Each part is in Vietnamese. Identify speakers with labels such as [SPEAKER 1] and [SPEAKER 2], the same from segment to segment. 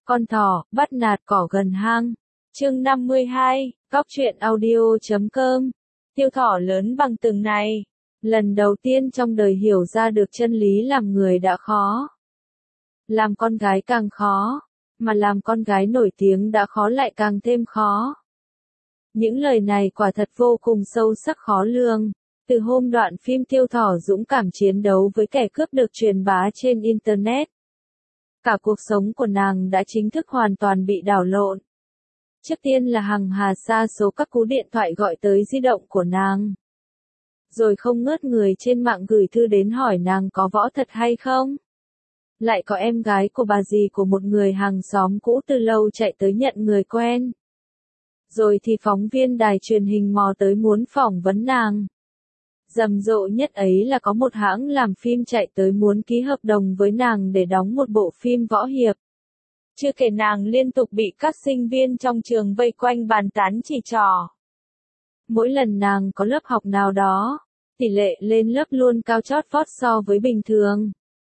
[SPEAKER 1] Con thỏ, bắt nạt cỏ gần hang. Chương 52, Cóc truyện audio.com. Tiêu thỏ lớn bằng từng này. Lần đầu tiên trong đời hiểu ra được chân lý làm người đã khó. Làm con gái càng khó, mà làm con gái nổi tiếng đã khó lại càng thêm khó. Những lời này quả thật vô cùng sâu sắc khó lường. Từ hôm đoạn phim Tiêu thỏ dũng cảm chiến đấu với kẻ cướp được truyền bá trên Internet, cả cuộc sống của nàng đã chính thức hoàn toàn bị đảo lộn. Trước tiên là hàng hà sa số các cú điện thoại gọi tới di động của nàng. Rồi không ngớt người trên mạng gửi thư đến hỏi nàng có võ thật hay không. Lại có em gái của bà dì của một người hàng xóm cũ từ lâu chạy tới nhận người quen. Rồi thì phóng viên đài truyền hình mò tới muốn phỏng vấn nàng. Rầm rộ nhất ấy là có một hãng làm phim chạy tới muốn ký hợp đồng với nàng để đóng một bộ phim võ hiệp. Chưa kể nàng liên tục bị các sinh viên trong trường vây quanh bàn tán chỉ trỏ. Mỗi lần nàng có lớp học nào đó, tỷ lệ lên lớp luôn cao chót vót so với bình thường.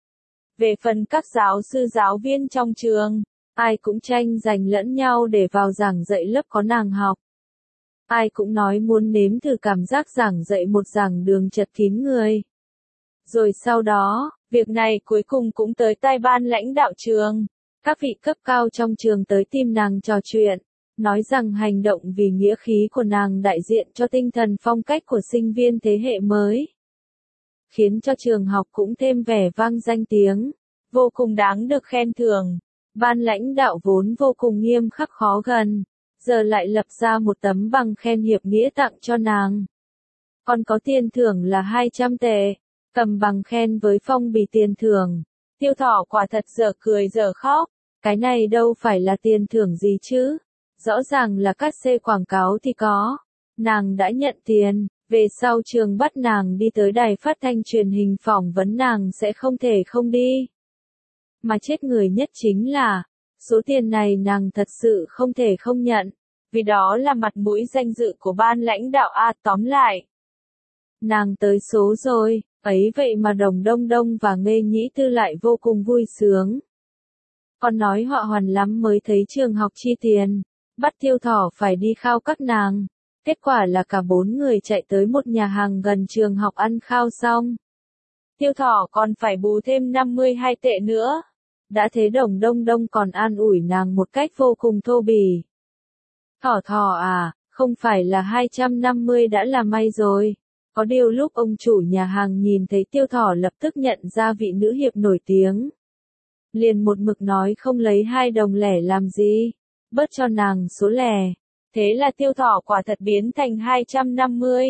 [SPEAKER 1] Về phần các giáo sư giáo viên trong trường, ai cũng tranh giành lẫn nhau để vào giảng dạy lớp có nàng học. Ai cũng nói muốn nếm thử cảm giác giảng dạy một giảng đường chật kín người. Rồi sau đó, việc này cuối cùng cũng tới tai ban lãnh đạo trường. Các vị cấp cao trong trường tới tìm nàng trò chuyện, nói rằng hành động vì nghĩa khí của nàng đại diện cho tinh thần phong cách của sinh viên thế hệ mới. Khiến cho trường học cũng thêm vẻ vang danh tiếng, vô cùng đáng được khen thưởng. Ban lãnh đạo vốn vô cùng nghiêm khắc khó gần, giờ lại lập ra một tấm bằng khen hiệp nghĩa tặng cho nàng. Còn có tiền thưởng là 200 tệ, cầm bằng khen với phong bì tiền thưởng. Tiêu thỏ quả thật dở cười dở khóc, cái này đâu phải là tiền thưởng gì chứ, rõ ràng là cát xê quảng cáo thì có. Nàng đã nhận tiền, về sau trường bắt nàng đi tới đài phát thanh truyền hình phỏng vấn nàng sẽ không thể không đi. Mà chết người nhất chính là, số tiền này nàng thật sự không thể không nhận, vì đó là mặt mũi danh dự của ban lãnh đạo tóm lại. Nàng tới số rồi, ấy vậy mà Đồng Đông Đông và Nghê Nhĩ Tư lại vô cùng vui sướng. Còn nói họ hoàn lắm mới thấy trường học chi tiền, bắt Tiêu thỏ phải đi khao các nàng. Kết quả là cả 4 người chạy tới một nhà hàng gần trường học ăn khao xong. Tiêu thỏ còn phải bù thêm 52 tệ nữa. Đã thế Đồng Đông Đông còn an ủi nàng một cách vô cùng thô bỉ. Thỏ thỏ à, không phải là 250 đã là may rồi. Có điều lúc ông chủ nhà hàng nhìn thấy Tiêu thỏ lập tức nhận ra vị nữ hiệp nổi tiếng. Liền một mực nói không lấy 2 đồng lẻ làm gì, bớt cho nàng số lẻ. Thế là Tiêu thỏ quả thật biến thành 250.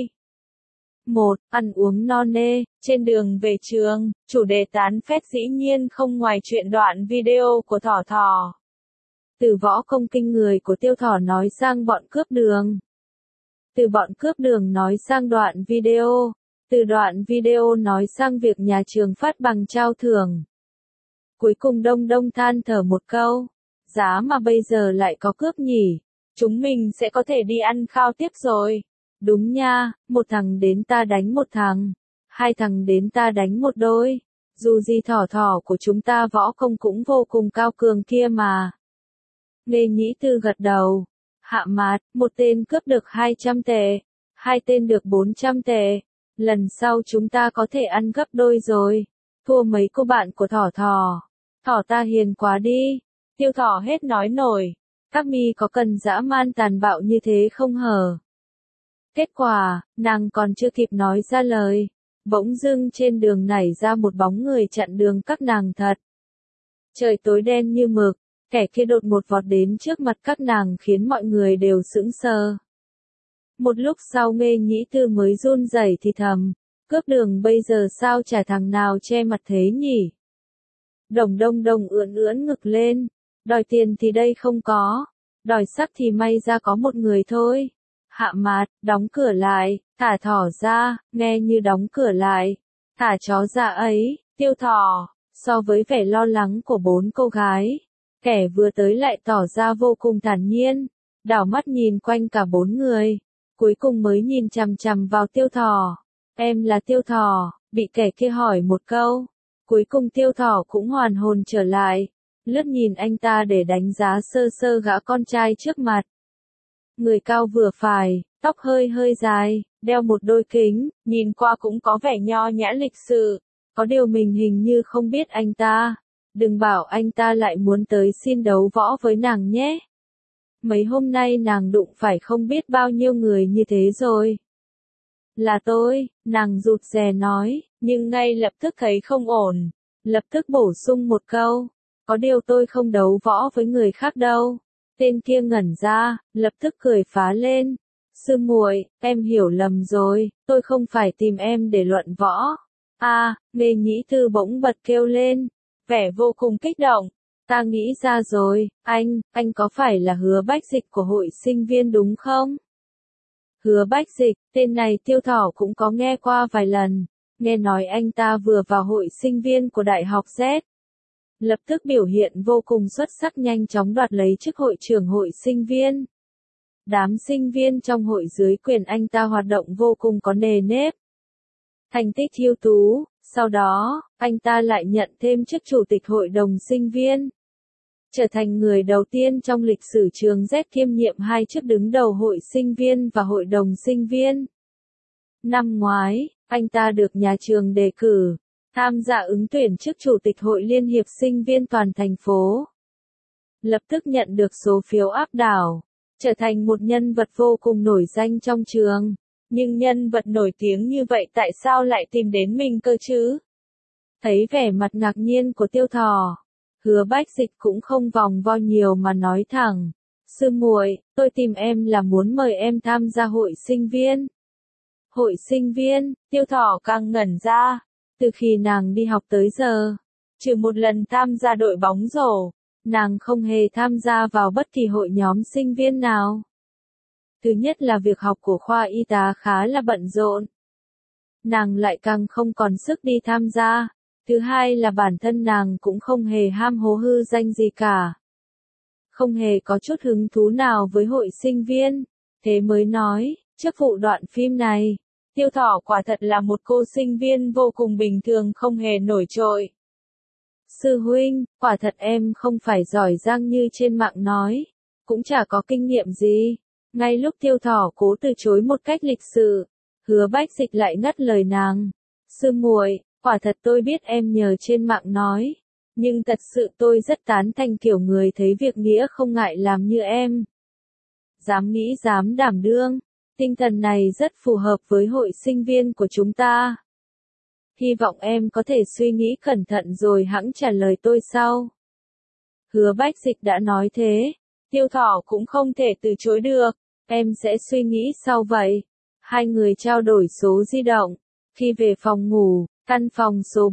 [SPEAKER 1] 1. Ăn uống no nê. Trên đường về trường, chủ đề tán phét dĩ nhiên không ngoài chuyện đoạn video của thỏ thỏ. Từ võ công kinh người của Tiêu thỏ nói sang bọn cướp đường. Từ bọn cướp đường nói sang đoạn video. Từ đoạn video nói sang việc nhà trường phát bằng trao thưởng. Cuối cùng Đông Đông than thở một câu. Giá mà bây giờ lại có cướp nhỉ. Chúng mình sẽ có thể đi ăn khao tiếp rồi. Đúng nha, một thằng đến ta đánh một thằng. 2 thằng đến ta đánh một đôi. Dù gì thỏ thỏ của chúng ta võ công cũng vô cùng cao cường kia mà. Nghê Nhĩ Tư gật đầu. Hạ mạt, một tên cướp được 200 tệ. 2 tên được 400 tệ. Lần sau chúng ta có thể ăn gấp đôi rồi. Thua mấy cô bạn của thỏ thỏ. Thỏ ta hiền quá đi. Tiêu thỏ hết nói nổi. Các mi có cần dã man tàn bạo như thế không hờ? Kết quả, nàng còn chưa kịp nói ra lời. Bỗng dưng trên đường nảy ra một bóng người chặn đường các nàng thật. Trời tối đen như mực, kẻ kia đột một vọt đến trước mặt các nàng khiến mọi người đều sững sờ. Một lúc sau Nghê Nhĩ Tư mới run rẩy thì thầm, cướp đường bây giờ sao chả thằng nào che mặt thế nhỉ? Đồng Đông Đông ưỡn ưỡn ngực lên, đòi tiền thì đây không có, đòi sắc thì may ra có một người thôi. Hạ mạt, đóng cửa lại, thả thỏ ra, nghe như đóng cửa lại, thả chó ra ấy. Tiêu thỏ, so với vẻ lo lắng của 4 cô gái, kẻ vừa tới lại tỏ ra vô cùng thản nhiên, đảo mắt nhìn quanh cả 4 người, cuối cùng mới nhìn chằm chằm vào Tiêu thỏ. Em là Tiêu thỏ, bị kẻ kia hỏi một câu, cuối cùng Tiêu thỏ cũng hoàn hồn trở lại, lướt nhìn anh ta để đánh giá sơ sơ gã con trai trước mặt. Người cao vừa phải, tóc hơi hơi dài, đeo một đôi kính, nhìn qua cũng có vẻ nho nhã lịch sự. Có điều mình hình như không biết anh ta. Đừng bảo anh ta lại muốn tới xin đấu võ với nàng nhé. Mấy hôm nay nàng đụng phải không biết bao nhiêu người như thế rồi. Là tôi, nàng rụt rè nói, nhưng ngay lập tức thấy không ổn. Lập tức bổ sung một câu. Có điều tôi không đấu võ với người khác đâu. Tên kia ngẩn ra, lập tức cười phá lên. Sư muội, em hiểu lầm rồi, tôi không phải tìm em để luận võ. Nghê nhĩ tư bỗng bật kêu lên, vẻ vô cùng kích động. Ta nghĩ ra rồi, anh có phải là Hứa Bách Dịch của hội sinh viên đúng không? Hứa Bách Dịch, tên này Tiêu Thỏ cũng có nghe qua vài lần. Nghe nói anh ta vừa vào hội sinh viên của Đại học Z. Lập tức biểu hiện vô cùng xuất sắc, nhanh chóng đoạt lấy chức hội trưởng hội sinh viên. Đám sinh viên trong hội dưới quyền anh ta hoạt động vô cùng có nề nếp. Thành tích ưu tú, sau đó, anh ta lại nhận thêm chức chủ tịch hội đồng sinh viên. Trở thành người đầu tiên trong lịch sử trường Z kiêm nhiệm 2 chức đứng đầu hội sinh viên và hội đồng sinh viên. Năm ngoái, anh ta được nhà trường đề cử, tham gia ứng tuyển chức chủ tịch hội Liên hiệp sinh viên toàn thành phố. Lập tức nhận được số phiếu áp đảo, trở thành một nhân vật vô cùng nổi danh trong trường. Nhưng nhân vật nổi tiếng như vậy tại sao lại tìm đến mình cơ chứ? Thấy vẻ mặt ngạc nhiên của Tiêu Thỏ, Hứa Bách Dịch cũng không vòng vo nhiều mà nói thẳng. Sư muội, tôi tìm em là muốn mời em tham gia hội sinh viên. Hội sinh viên, Tiêu Thỏ càng ngẩn ra. Từ khi nàng đi học tới giờ, trừ một lần tham gia đội bóng rổ, nàng không hề tham gia vào bất kỳ hội nhóm sinh viên nào. Thứ nhất là việc học của khoa y tá khá là bận rộn. Nàng lại càng không còn sức đi tham gia. Thứ hai là bản thân nàng cũng không hề ham hố hư danh gì cả. Không hề có chút hứng thú nào với hội sinh viên. Thế mới nói, trước vụ đoạn phim này, Tiêu Thỏ quả thật là một cô sinh viên vô cùng bình thường, không hề nổi trội. Sư huynh, quả thật em không phải giỏi giang như trên mạng nói, cũng chả có kinh nghiệm gì. Ngay lúc Tiêu Thỏ cố từ chối một cách lịch sự, Hứa Bách Dịch lại ngắt lời nàng. Sư muội, quả thật tôi biết em nhờ trên mạng nói, nhưng thật sự tôi rất tán thành kiểu người thấy việc nghĩa không ngại làm như em. Dám nghĩ dám đảm đương, tinh thần này rất phù hợp với hội sinh viên của chúng ta. Hy vọng em có thể suy nghĩ cẩn thận rồi hẵng trả lời tôi sau. Hứa Bách Dịch đã nói thế, Tiêu Thỏ cũng không thể từ chối được. Em sẽ suy nghĩ sau vậy. Hai người trao đổi số di động. Khi về phòng ngủ, căn phòng số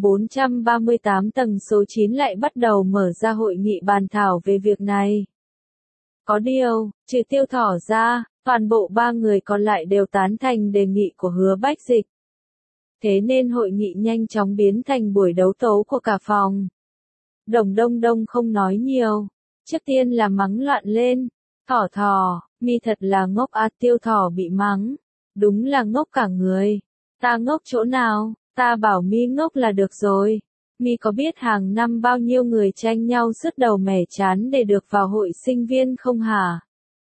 [SPEAKER 1] 438 tầng số 9 lại bắt đầu mở ra hội nghị bàn thảo về việc này. Có điều, trừ Tiêu Thỏ ra, toàn bộ 3 người còn lại đều tán thành đề nghị của Hứa Bách Dịch. Thế nên hội nghị nhanh chóng biến thành buổi đấu tấu của cả phòng. Đồng Đông Đông không nói nhiều. Trước tiên là mắng loạn lên. Thỏ, mi thật là ngốc à. Tiêu Thỏ bị mắng. Đúng là ngốc cả người. Ta ngốc chỗ nào, ta bảo mi ngốc là được rồi. Mi có biết hàng năm bao nhiêu người tranh nhau sứt đầu mẻ chán để được vào hội sinh viên không hả?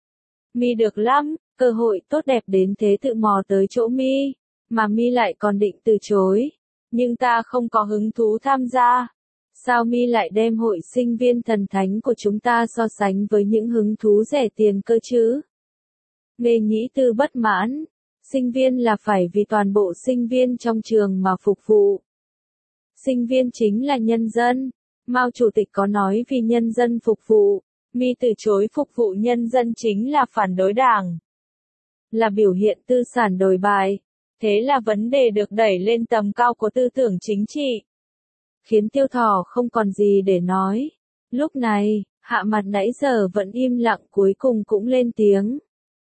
[SPEAKER 1] Mi được lắm, cơ hội tốt đẹp đến thế tự mò tới chỗ mi, mà mi lại còn định từ chối. Nhưng ta không có hứng thú tham gia. Sao mi lại đem hội sinh viên thần thánh của chúng ta so sánh với những hứng thú rẻ tiền cơ chứ? Nghê nhĩ tư bất mãn. Sinh viên là phải vì toàn bộ sinh viên trong trường mà phục vụ. Sinh viên chính là nhân dân. Mao Chủ tịch có nói vì nhân dân phục vụ. Mi từ chối phục vụ nhân dân chính là phản đối đảng. Là biểu hiện tư sản đồi bại. Thế là vấn đề được đẩy lên tầm cao của tư tưởng chính trị. Khiến Tiêu Thỏ không còn gì để nói. Lúc này, Hạ Mặt nãy giờ vẫn im lặng cuối cùng cũng lên tiếng.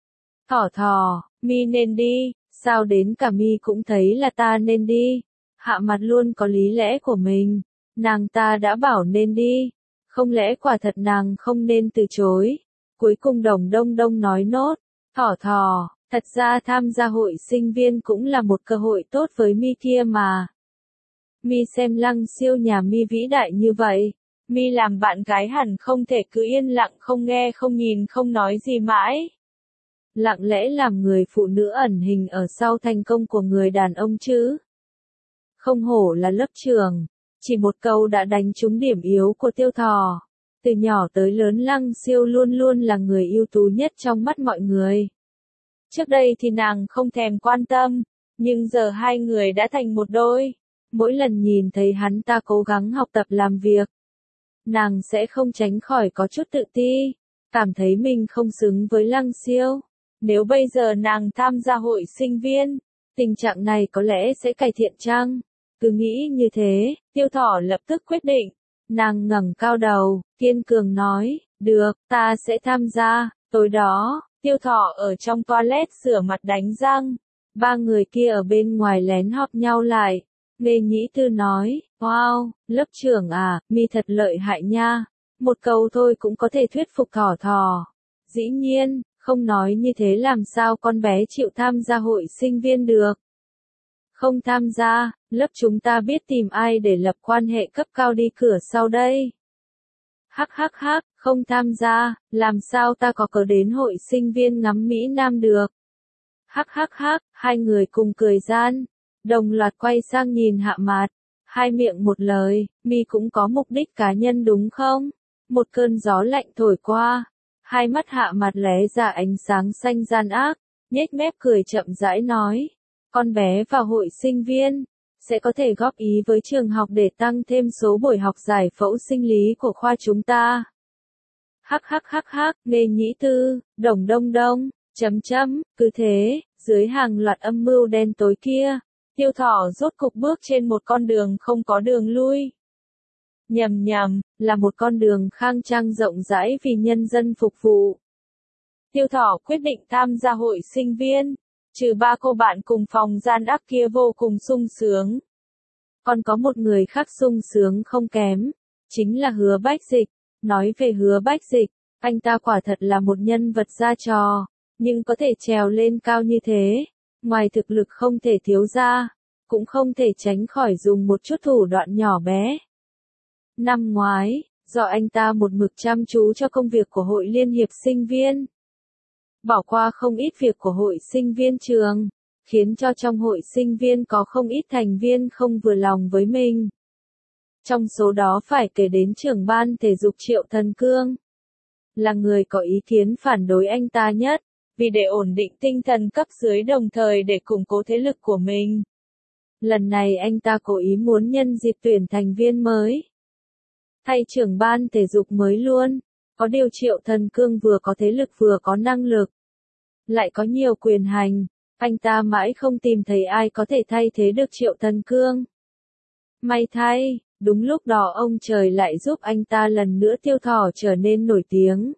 [SPEAKER 1] Thỏ, mi nên đi, sao đến cả mi cũng thấy là ta nên đi. Hạ Mặt luôn có lý lẽ của mình, nàng ta đã bảo nên đi, không lẽ quả thật nàng không nên từ chối. Cuối cùng Đồng Đông Đông nói nốt, Thỏ, thật ra tham gia hội sinh viên cũng là một cơ hội tốt với mi kia mà. Mi xem Lăng Siêu nhà mi vĩ đại như vậy, Mi làm bạn gái hẳn không thể cứ yên lặng không nghe không nhìn không nói gì mãi. Lặng lẽ làm người phụ nữ ẩn hình ở sau thành công của người đàn ông chứ. Không hổ là lớp trưởng. Chỉ một câu đã đánh trúng điểm yếu của Tiêu Thỏ. Từ nhỏ tới lớn Lăng Siêu luôn luôn là người ưu tú nhất trong mắt mọi người. Trước đây thì nàng không thèm quan tâm, nhưng giờ hai người đã thành một đôi. Mỗi lần nhìn thấy hắn ta cố gắng học tập làm việc, nàng sẽ không tránh khỏi có chút tự ti, cảm thấy mình không xứng với Lăng Siêu. Nếu bây giờ nàng tham gia hội sinh viên, tình trạng này có lẽ sẽ cải thiện chăng? Cứ nghĩ như thế, Tiêu Thỏ lập tức quyết định. Nàng ngẩng cao đầu, kiên cường nói, được, ta sẽ tham gia. Tối đó, Tiêu Thỏ ở trong toilet rửa mặt đánh răng. Ba người kia ở bên ngoài lén họp nhau lại. Nghe Nhĩ Tư nói, wow, lớp trưởng à, mi thật lợi hại nha. Một câu thôi cũng có thể thuyết phục Thỏ Thỏ. Dĩ nhiên, không nói như thế làm sao con bé chịu tham gia hội sinh viên được. Không tham gia, lớp chúng ta biết tìm ai để lập quan hệ cấp cao đi cửa sau đây. Hắc hắc hắc, không tham gia, làm sao ta có cớ đến hội sinh viên ngắm Mỹ Nam được. Hắc hắc hắc, hai người cùng cười gian, đồng loạt quay sang nhìn Hạ Mạt, hai miệng một lời, mi cũng có mục đích cá nhân đúng không? Một cơn gió lạnh thổi qua, hai mắt Hạ Mạt lóe ra ánh sáng xanh gian ác, nhếch mép cười chậm rãi nói, con bé vào hội sinh viên, sẽ có thể góp ý với trường học để tăng thêm số buổi học giải phẫu sinh lý của khoa chúng ta. Hắc hắc hắc hắc, Nghe Nhĩ Tư, đồng đông đông, chấm chấm, cứ thế, dưới hàng loạt âm mưu đen tối kia, Tiêu Thỏ rốt cục bước trên một con đường không có đường lui. Nhầm nhầm, là một con đường khang trang rộng rãi vì nhân dân phục vụ. Tiêu Thỏ quyết định tham gia hội sinh viên, trừ ba cô bạn cùng phòng gian ác kia vô cùng sung sướng. Còn có một người khác sung sướng không kém, chính là Hứa Bách Dịch. Nói về Hứa Bách Dịch, anh ta quả thật là một nhân vật ra trò, nhưng có thể trèo lên cao như thế, ngoài thực lực không thể thiếu ra, cũng không thể tránh khỏi dùng một chút thủ đoạn nhỏ bé. Năm ngoái, do anh ta một mực chăm chú cho công việc của hội liên hiệp sinh viên, bỏ qua không ít việc của hội sinh viên trường, khiến cho trong hội sinh viên có không ít thành viên không vừa lòng với mình. Trong số đó phải kể đến trưởng ban thể dục Triệu Thần Cương, là người có ý kiến phản đối anh ta nhất, vì để ổn định tinh thần cấp dưới đồng thời để củng cố thế lực của mình. Lần này anh ta cố ý muốn nhân dịp tuyển thành viên mới, thay trưởng ban thể dục mới luôn. Có điều Triệu Thần Cương vừa có thế lực vừa có năng lực, lại có nhiều quyền hành, anh ta mãi không tìm thấy ai có thể thay thế được Triệu Thần Cương. May thay, đúng lúc đó ông trời lại giúp anh ta lần nữa Tiêu Thỏ trở nên nổi tiếng.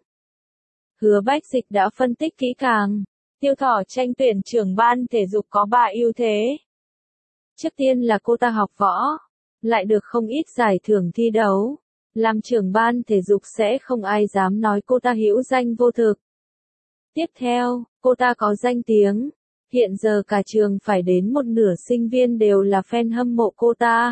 [SPEAKER 1] Hứa Bách Dịch đã phân tích kỹ càng, Tiêu Thỏ tranh tuyển trưởng ban thể dục có 3 ưu thế. Trước tiên là cô ta học võ, lại được không ít giải thưởng thi đấu. Làm trưởng ban thể dục sẽ không ai dám nói cô ta hữu danh vô thực. Tiếp theo, cô ta có danh tiếng. Hiện giờ cả trường phải đến một nửa sinh viên đều là fan hâm mộ cô ta.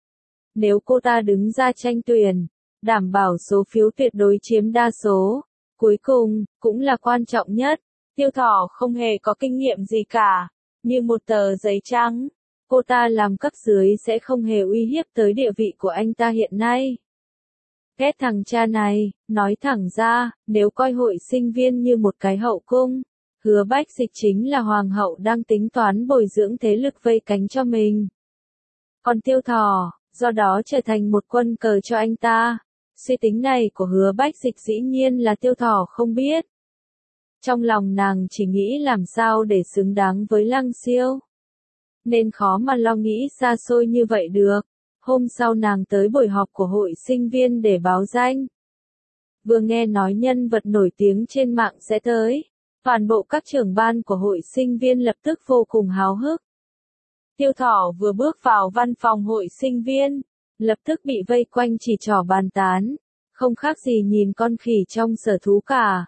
[SPEAKER 1] Nếu cô ta đứng ra tranh tuyển, đảm bảo số phiếu tuyệt đối chiếm đa số. Cuối cùng, cũng là quan trọng nhất, Tiêu Thỏ không hề có kinh nghiệm gì cả. Như một tờ giấy trắng, cô ta làm cấp dưới sẽ không hề uy hiếp tới địa vị của anh ta hiện nay. Ghét thằng cha này, nói thẳng ra, nếu coi hội sinh viên như một cái hậu cung, Hứa Bách Dịch chính là hoàng hậu đang tính toán bồi dưỡng thế lực vây cánh cho mình. Còn Tiêu Thỏ, do đó trở thành một quân cờ cho anh ta. Suy tính này của Hứa Bách Dịch dĩ nhiên là Tiêu Thỏ không biết. Trong lòng nàng chỉ nghĩ làm sao để xứng đáng với Lăng Siêu, nên khó mà lo nghĩ xa xôi như vậy được. Hôm sau nàng tới buổi họp của hội sinh viên để báo danh. Vừa nghe nói nhân vật nổi tiếng trên mạng sẽ tới, toàn bộ các trưởng ban của hội sinh viên lập tức vô cùng háo hức. Tiêu Thỏ vừa bước vào văn phòng hội sinh viên, lập tức bị vây quanh chỉ trỏ bàn tán, không khác gì nhìn con khỉ trong sở thú cả.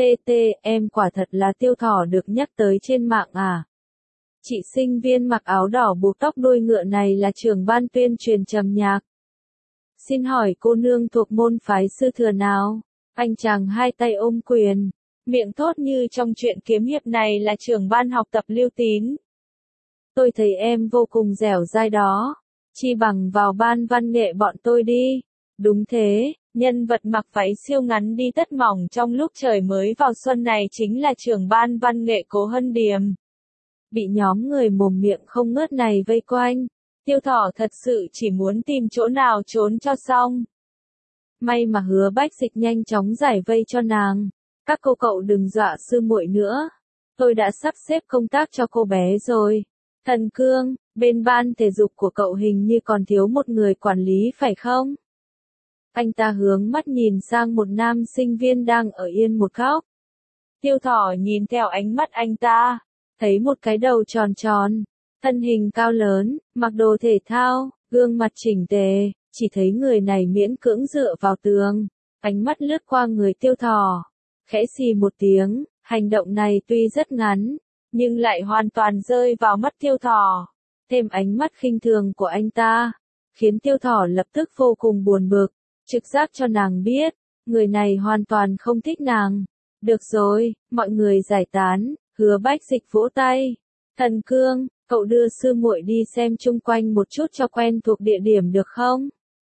[SPEAKER 1] Em quả thật là Tiêu Thỏ được nhắc tới trên mạng à? Chị sinh viên mặc áo đỏ buộc tóc đuôi ngựa này là trưởng ban tuyên truyền Trầm Nhạc. Xin hỏi cô nương thuộc môn phái sư thừa nào? Anh chàng hai tay ôm quyền, miệng thốt như trong truyện kiếm hiệp này là trưởng ban học tập Lưu Tín. Tôi thấy em vô cùng dẻo dai đó, chi bằng vào ban văn nghệ bọn tôi đi. Đúng thế, nhân vật mặc váy siêu ngắn đi tất mỏng trong lúc trời mới vào xuân này chính là trưởng ban văn nghệ Cố Hân Điềm. Bị nhóm người mồm miệng không ngớt này vây quanh, Tiêu Thỏ thật sự chỉ muốn tìm chỗ nào trốn cho xong. May mà Hứa Bách Dịch nhanh chóng giải vây cho nàng. Các cô cậu đừng dọa sư muội nữa. Tôi đã sắp xếp công tác cho cô bé rồi. Thần Cương, bên ban thể dục của cậu hình như còn thiếu một người quản lý phải không? Anh ta hướng mắt nhìn sang một nam sinh viên đang ở yên một góc. Tiêu Thỏ nhìn theo ánh mắt anh ta, thấy một cái đầu tròn tròn, thân hình cao lớn, mặc đồ thể thao, gương mặt chỉnh tề, chỉ thấy người này miễn cưỡng dựa vào tường. Ánh mắt lướt qua người Tiêu Thỏ, khẽ xì một tiếng, hành động này tuy rất ngắn, nhưng lại hoàn toàn rơi vào mắt Tiêu Thỏ. Thêm ánh mắt khinh thường của anh ta, khiến Tiêu Thỏ lập tức vô cùng buồn bực, trực giác cho nàng biết, người này hoàn toàn không thích nàng. Được rồi, mọi người giải tán, Hứa Bách Dịch vỗ tay. Thần Cương, cậu đưa sư muội đi xem chung quanh một chút cho quen thuộc địa điểm được không?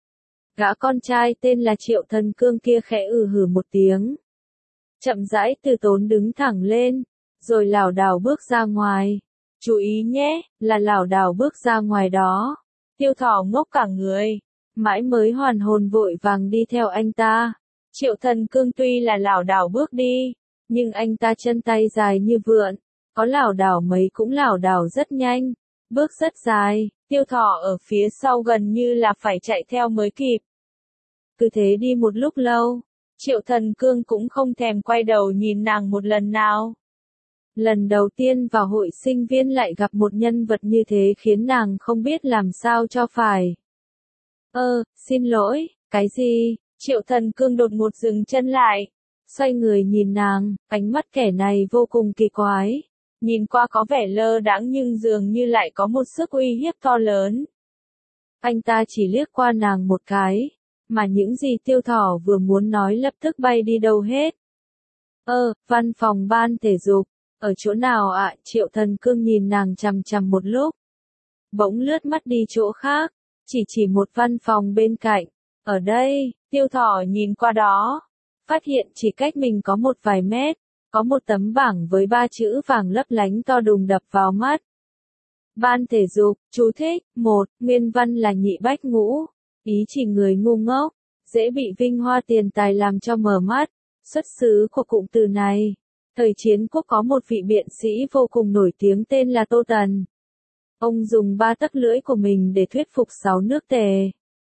[SPEAKER 1] Gã con trai tên là Triệu Thần Cương kia khẽ hử một tiếng. Chậm rãi từ tốn đứng thẳng lên, rồi lảo đảo bước ra ngoài. Chú ý nhé, là lảo đảo bước ra ngoài đó. Tiêu Thỏ ngốc cả người, mãi mới hoàn hồn vội vàng đi theo anh ta. Triệu Thần Cương tuy là lảo đảo bước đi, nhưng anh ta chân tay dài như vượn, có lảo đảo mấy cũng lảo đảo rất nhanh, bước rất dài, Tiêu Thỏ ở phía sau gần như là phải chạy theo mới kịp. Cứ thế đi một lúc lâu, Triệu Thần Cương cũng không thèm quay đầu nhìn nàng một lần nào. Lần đầu tiên vào hội sinh viên lại gặp một nhân vật như thế khiến nàng không biết làm sao cho phải. Xin lỗi, cái gì? Triệu Thần Cương đột ngột dừng chân lại, xoay người nhìn nàng, ánh mắt kẻ này vô cùng kỳ quái. Nhìn qua có vẻ lơ đãng nhưng dường như lại có một sức uy hiếp to lớn. Anh ta chỉ liếc qua nàng một cái, mà những gì Tiêu Thỏ vừa muốn nói lập tức bay đi đâu hết. Văn phòng ban thể dục, ở chỗ nào ạ? Triệu Thần Cương nhìn nàng chằm chằm một lúc, bỗng lướt mắt đi chỗ khác, chỉ một văn phòng bên cạnh. Ở đây, Tiêu Thỏ nhìn qua đó, phát hiện chỉ cách mình có một vài mét, có một tấm bảng với 3 chữ vàng lấp lánh to đùng đập vào mắt. Ban thể dục, chú thích, 1, nguyên văn là nhị bách ngũ, ý chỉ người ngu ngốc, dễ bị vinh hoa tiền tài làm cho mờ mắt. Xuất xứ của cụm từ này, thời chiến quốc có một vị biện sĩ vô cùng nổi tiếng tên là Tô Tần. Ông dùng 3 tấc lưỡi của mình để thuyết phục 6 nước Tề,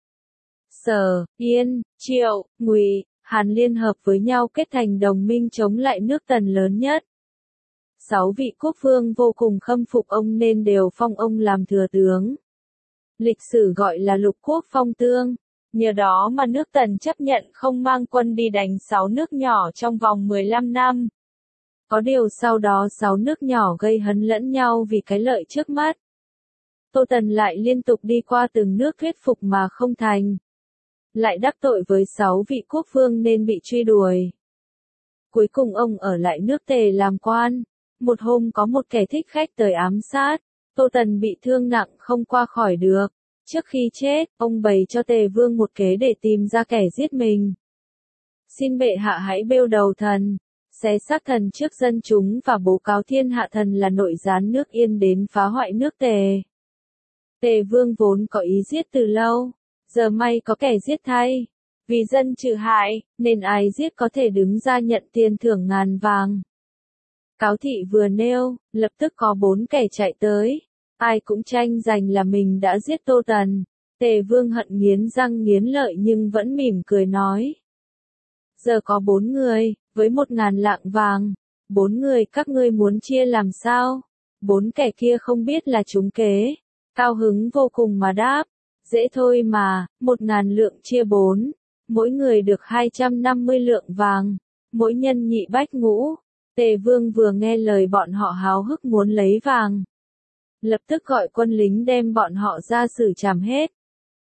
[SPEAKER 1] Sở, Yên, Triệu, Ngụy, Hàn liên hợp với nhau kết thành đồng minh chống lại nước Tần lớn nhất. 6 vị quốc vương vô cùng khâm phục ông nên đều phong ông làm thừa tướng. Lịch sử gọi là lục quốc phong tương. Nhờ đó mà nước Tần chấp nhận không mang quân đi đánh 6 nước nhỏ trong vòng 15 năm. Có điều sau đó 6 nước nhỏ gây hấn lẫn nhau vì cái lợi trước mắt. Tô Tần lại liên tục đi qua từng nước thuyết phục mà không thành. Lại đắc tội với 6 vị quốc vương nên bị truy đuổi. Cuối cùng ông ở lại nước Tề làm quan. Một hôm có một kẻ thích khách tới ám sát, Tô Tần bị thương nặng không qua khỏi được. Trước khi chết, ông bày cho Tề Vương một kế để tìm ra kẻ giết mình. Xin bệ hạ hãy bêu đầu thần, xé xác thần trước dân chúng và bố cáo thiên hạ thần là nội gián nước Yên đến phá hoại nước Tề. Tề Vương vốn có ý giết từ lâu, giờ may có kẻ giết thay. Vì dân trừ hại, nên ai giết có thể đứng ra nhận tiền thưởng ngàn vàng. Cáo thị vừa nêu, lập tức có 4 kẻ chạy tới. Ai cũng tranh giành là mình đã giết Tô Tần. Tề Vương hận nghiến răng nghiến lợi nhưng vẫn mỉm cười nói. Giờ có 4 người, với 1.000 lạng vàng. 4 người các ngươi muốn chia làm sao? 4 kẻ kia không biết là trúng kế. Cao hứng vô cùng mà đáp. Dễ thôi mà, 1.000 lượng chia 4. Mỗi người được 250 lượng vàng. Mỗi nhân nhị bách ngũ. Tề Vương vừa nghe lời bọn họ háo hức muốn lấy vàng. Lập tức gọi quân lính đem bọn họ ra xử trảm hết.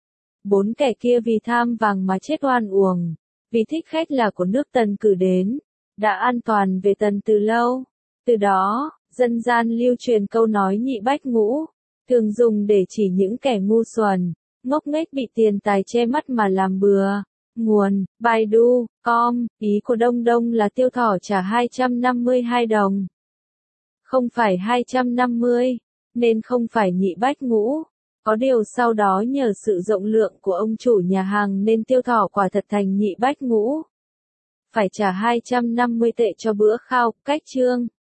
[SPEAKER 1] 4 kẻ kia vì tham vàng mà chết oan uổng, vì thích khách là của nước Tần cử đến, đã an toàn về Tần từ lâu. Từ đó, dân gian lưu truyền câu nói nhị bách ngũ, thường dùng để chỉ những kẻ ngu xuẩn, ngốc nghếch bị tiền tài che mắt mà làm bừa. Nguồn: Baidu.com. Ý của Đông Đông là Tiêu Thỏ trả 252 đồng. Không phải 250, nên không phải nhị bách ngũ. Có điều sau đó nhờ sự rộng lượng của ông chủ nhà hàng nên Tiêu Thỏ quả thật thành nhị bách ngũ. Phải trả 250 tệ cho bữa khao, cách chương.